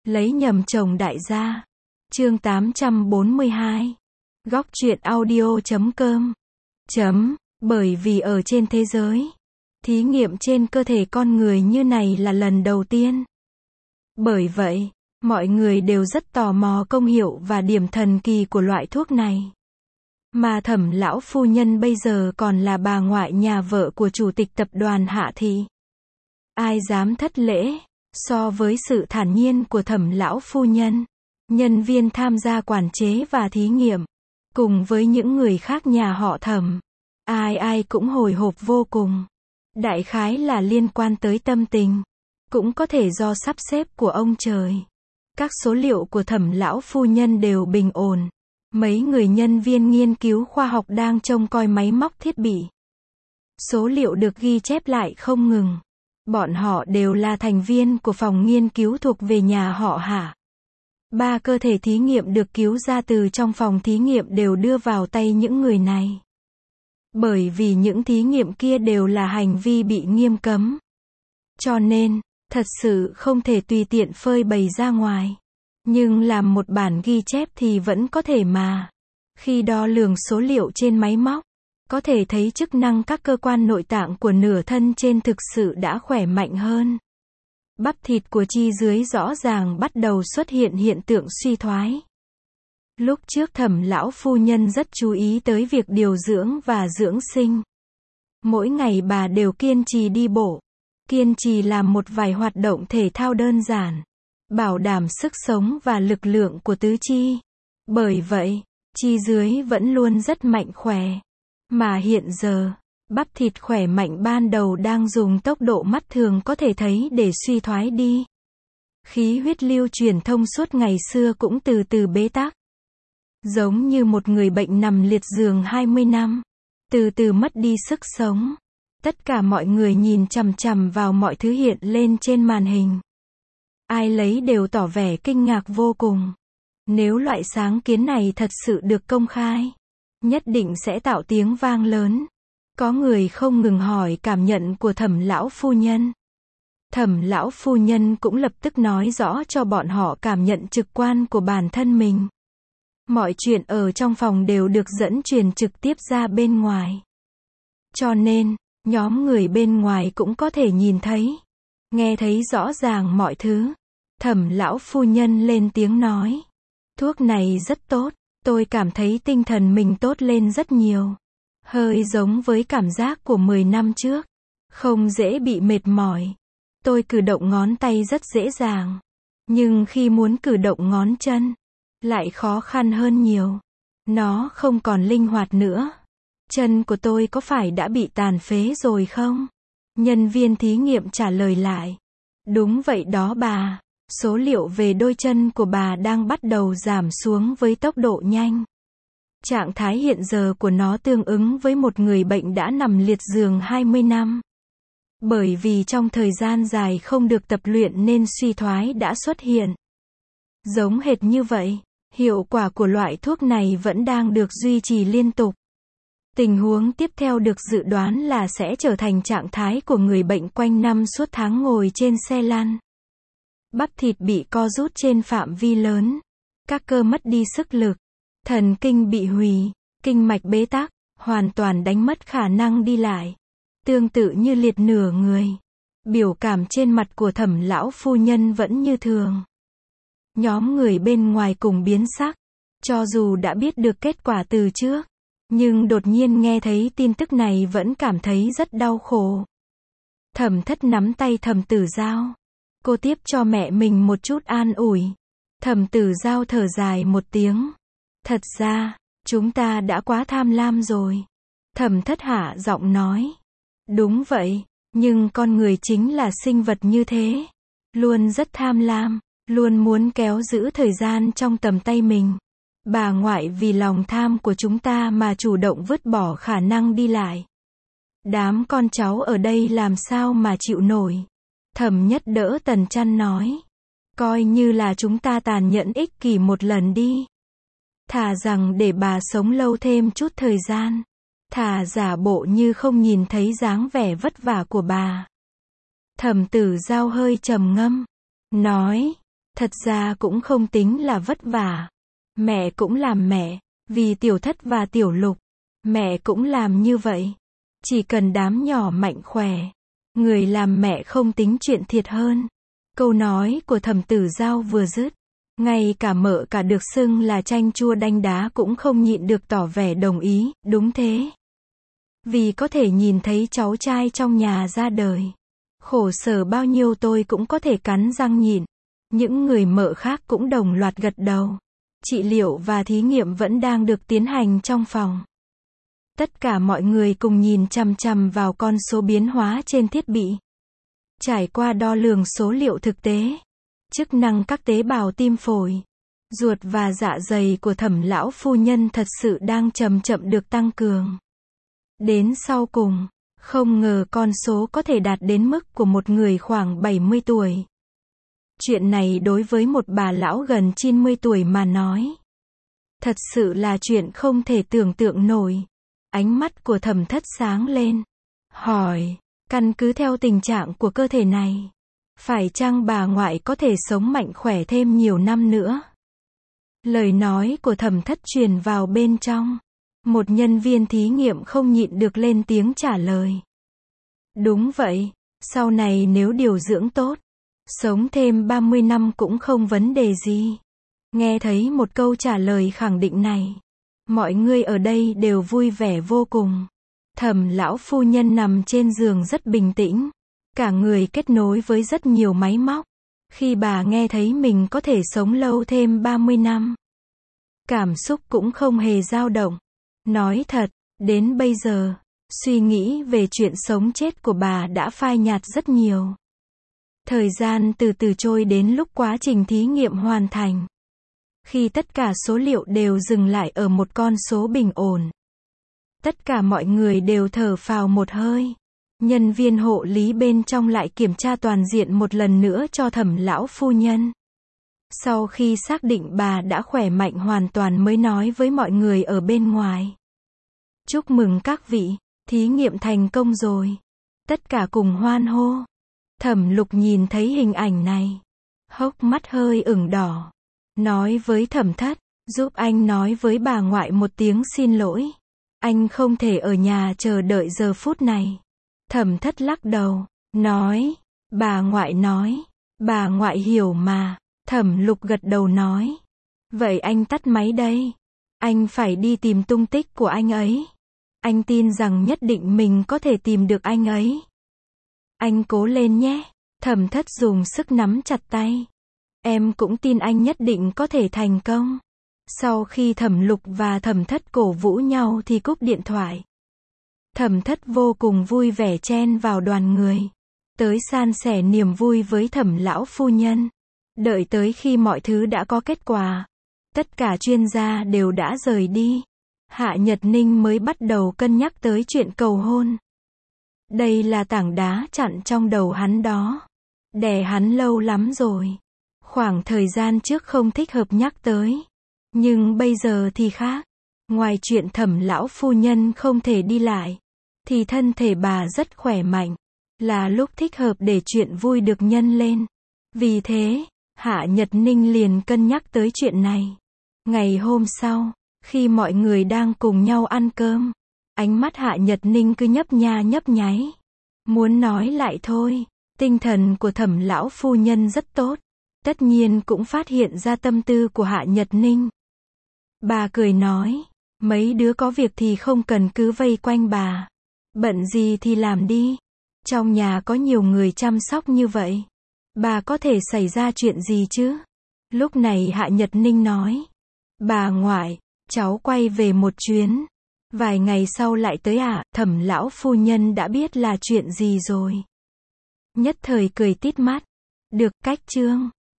Lấy nhầm chồng đại gia. Chương 842. Góc truyện audio.com. Bởi vì ở trên thế giới, thí nghiệm trên cơ thể con người như này là lần đầu tiên. Bởi vậy, mọi người đều rất tò mò công hiệu và điểm thần kỳ của loại thuốc này. Mà Thẩm lão phu nhân bây giờ còn là bà ngoại nhà vợ của chủ tịch tập đoàn Hạ Thị. Ai dám thất lễ? So với sự thản nhiên của Thẩm lão phu nhân, nhân viên tham gia quản chế và thí nghiệm, cùng với những người khác nhà họ Thẩm, ai cũng hồi hộp vô cùng. Đại khái là liên quan tới tâm tình, cũng có thể do sắp xếp của ông trời. Các số liệu của Thẩm lão phu nhân đều bình ổn. Mấy người nhân viên nghiên cứu khoa học đang trông coi máy móc thiết bị. Số liệu được ghi chép lại không ngừng. Bọn họ đều là thành viên của phòng nghiên cứu thuộc về nhà họ Hạ. 3 cơ thể thí nghiệm được cứu ra từ trong phòng thí nghiệm đều đưa vào tay những người này. Bởi vì những thí nghiệm kia đều là hành vi bị nghiêm cấm. Cho nên, thật sự không thể tùy tiện phơi bày ra ngoài. Nhưng làm một bản ghi chép thì vẫn có thể mà. Khi đo lường số liệu trên máy móc, có thể thấy chức năng các cơ quan nội tạng của nửa thân trên thực sự đã khỏe mạnh hơn. Bắp thịt của chi dưới rõ ràng bắt đầu xuất hiện hiện tượng suy thoái. Lúc trước Thẩm lão phu nhân rất chú ý tới việc điều dưỡng và dưỡng sinh. Mỗi ngày bà đều kiên trì đi bộ, kiên trì làm một vài hoạt động thể thao đơn giản, bảo đảm sức sống và lực lượng của tứ chi. Bởi vậy, chi dưới vẫn luôn rất mạnh khỏe. Mà hiện giờ, bắp thịt khỏe mạnh ban đầu đang dùng tốc độ mắt thường có thể thấy để suy thoái đi. Khí huyết lưu truyền thông suốt ngày xưa cũng từ từ bế tắc. Giống như một người bệnh nằm liệt giường 20 năm, từ từ mất đi sức sống. Tất cả mọi người nhìn chằm chằm vào mọi thứ hiện lên trên màn hình. Ai lấy đều tỏ vẻ kinh ngạc vô cùng. Nếu loại sáng kiến này thật sự được công khai, nhất định sẽ tạo tiếng vang lớn. Có người không ngừng hỏi cảm nhận của Thẩm lão phu nhân. Thẩm lão phu nhân cũng lập tức nói rõ cho bọn họ cảm nhận trực quan của bản thân mình. Mọi chuyện ở trong phòng đều được dẫn truyền trực tiếp ra bên ngoài. Cho nên, nhóm người bên ngoài cũng có thể nhìn thấy, nghe thấy rõ ràng mọi thứ. Thẩm lão phu nhân lên tiếng nói. Thuốc này rất tốt, tôi cảm thấy tinh thần mình tốt lên rất nhiều. Hơi giống với cảm giác của 10 năm trước. Không dễ bị mệt mỏi. Tôi cử động ngón tay rất dễ dàng. Nhưng khi muốn cử động ngón chân, lại khó khăn hơn nhiều. Nó không còn linh hoạt nữa. Chân của tôi có phải đã bị tàn phế rồi không? Nhân viên thí nghiệm trả lời lại. Đúng vậy đó bà. Số liệu về đôi chân của bà đang bắt đầu giảm xuống với tốc độ nhanh. Trạng thái hiện giờ của nó tương ứng với một người bệnh đã nằm liệt giường 20 năm. Bởi vì trong thời gian dài không được tập luyện nên suy thoái đã xuất hiện. Giống hệt như vậy, hiệu quả của loại thuốc này vẫn đang được duy trì liên tục. Tình huống tiếp theo được dự đoán là sẽ trở thành trạng thái của người bệnh quanh năm suốt tháng ngồi trên xe lăn. Bắp thịt bị co rút trên phạm vi lớn, các cơ mất đi sức lực, thần kinh bị hủy, kinh mạch bế tắc, hoàn toàn đánh mất khả năng đi lại. Tương tự như liệt nửa người. Biểu cảm trên mặt của Thẩm lão phu nhân vẫn như thường. Nhóm người bên ngoài cùng biến sắc. Cho dù đã biết được kết quả từ trước, nhưng đột nhiên nghe thấy tin tức này vẫn cảm thấy rất đau khổ. Thẩm Thất nắm tay Thẩm Tử Giao. Cô tiếp cho mẹ mình một chút an ủi. Thẩm Tử Giao thở dài một tiếng. Thật ra, chúng ta đã quá tham lam rồi. Thẩm Thất hạ giọng nói. Đúng vậy, nhưng con người chính là sinh vật như thế. Luôn rất tham lam, luôn muốn kéo giữ thời gian trong tầm tay mình. Bà ngoại vì lòng tham của chúng ta mà chủ động vứt bỏ khả năng đi lại. Đám con cháu ở đây làm sao mà chịu nổi. Thẩm Nhất đỡ Tần Chăn nói. Coi như là chúng ta tàn nhẫn ích kỷ một lần đi. Thà rằng để bà sống lâu thêm chút thời gian. Thà giả bộ như không nhìn thấy dáng vẻ vất vả của bà. Thẩm Tử Giao hơi trầm ngâm. Nói. Thật ra cũng không tính là vất vả. Mẹ cũng làm mẹ, vì Tiểu Thất và Tiểu Lục. Mẹ cũng làm như vậy. Chỉ cần đám nhỏ mạnh khỏe. Người làm mẹ không tính chuyện thiệt hơn. Câu nói của Thẩm Tử Giao vừa dứt. Ngay cả mợ cả được xưng là chanh chua đanh đá cũng không nhịn được tỏ vẻ đồng ý, đúng thế. Vì có thể nhìn thấy cháu trai trong nhà ra đời. Khổ sở bao nhiêu tôi cũng có thể cắn răng nhịn. Những người mợ khác cũng đồng loạt gật đầu. Trị liệu và thí nghiệm vẫn đang được tiến hành trong phòng. Tất cả mọi người cùng nhìn chằm chằm vào con số biến hóa trên thiết bị. Trải qua đo lường số liệu thực tế, chức năng các tế bào tim phổi, ruột và dạ dày của Thẩm lão phu nhân thật sự đang chậm chậm được tăng cường. Đến sau cùng, không ngờ con số có thể đạt đến mức của một người khoảng 70 tuổi. Chuyện này đối với một bà lão gần 90 tuổi mà nói, thật sự là chuyện không thể tưởng tượng nổi. Ánh mắt của Thẩm Thất sáng lên, hỏi, căn cứ theo tình trạng của cơ thể này, phải chăng bà ngoại có thể sống mạnh khỏe thêm nhiều năm nữa? Lời nói của Thẩm Thất truyền vào bên trong. Một nhân viên thí nghiệm không nhịn được lên tiếng trả lời. Đúng vậy, sau này nếu điều dưỡng tốt, sống thêm 30 năm cũng không vấn đề gì. Nghe thấy một câu trả lời khẳng định này, mọi người ở đây đều vui vẻ vô cùng. Thẩm lão phu nhân nằm trên giường rất bình tĩnh, cả người kết nối với rất nhiều máy móc. Khi bà nghe thấy mình có thể sống lâu thêm 30 năm, cảm xúc cũng không hề dao động. Nói thật, đến bây giờ, suy nghĩ về chuyện sống chết của bà đã phai nhạt rất nhiều. Thời gian từ từ trôi đến lúc quá trình thí nghiệm hoàn thành. Khi tất cả số liệu đều dừng lại ở một con số bình ổn. Tất cả mọi người đều thở phào một hơi. Nhân viên hộ lý bên trong lại kiểm tra toàn diện một lần nữa cho Thẩm lão phu nhân. Sau khi xác định bà đã khỏe mạnh hoàn toàn mới nói với mọi người ở bên ngoài. Chúc mừng các vị, thí nghiệm thành công rồi. Tất cả cùng hoan hô. Thẩm Lục nhìn thấy hình ảnh này, hốc mắt hơi ửng đỏ. Nói với Thẩm Thất, giúp anh nói với bà ngoại một tiếng xin lỗi. Anh không thể ở nhà chờ đợi giờ phút này. Thẩm Thất lắc đầu, nói, bà ngoại hiểu mà. Thẩm Lục gật đầu nói, vậy anh tắt máy đây. Anh phải đi tìm tung tích của anh ấy. Anh tin rằng nhất định mình có thể tìm được anh ấy. Anh cố lên nhé. Thẩm Thất dùng sức nắm chặt tay. Em cũng tin anh nhất định có thể thành công. Sau khi Thẩm Lục và Thẩm Thất cổ vũ nhau thì cúp điện thoại. Thẩm Thất vô cùng vui vẻ chen vào đoàn người, tới san sẻ niềm vui với Thẩm lão phu nhân. Đợi tới khi mọi thứ đã có kết quả, tất cả chuyên gia đều đã rời đi, Hạ Nhật Ninh mới bắt đầu cân nhắc tới chuyện cầu hôn. Đây là tảng đá chặn trong đầu hắn đó. Đè hắn lâu lắm rồi. Khoảng thời gian trước không thích hợp nhắc tới. Nhưng bây giờ thì khác. Ngoài chuyện Thẩm lão phu nhân không thể đi lại, thì thân thể bà rất khỏe mạnh. Là lúc thích hợp để chuyện vui được nhân lên. Vì thế, Hạ Nhật Ninh liền cân nhắc tới chuyện này. Ngày hôm sau, khi mọi người đang cùng nhau ăn cơm, ánh mắt Hạ Nhật Ninh cứ nhấp nha nhấp nháy. Muốn nói lại thôi, tinh thần của Thẩm lão phu nhân rất tốt. Tất nhiên cũng phát hiện ra tâm tư của Hạ Nhật Ninh. Bà cười nói, mấy đứa có việc thì không cần cứ vây quanh bà. Bận gì thì làm đi. Trong nhà có nhiều người chăm sóc như vậy. Bà có thể xảy ra chuyện gì chứ? Lúc này Hạ Nhật Ninh nói, bà ngoại, cháu quay về một chuyến. Vài ngày sau lại tới ạ. Thẩm lão phu nhân đã biết là chuyện gì rồi. Nhất thời cười tít mắt. Được, cách chương.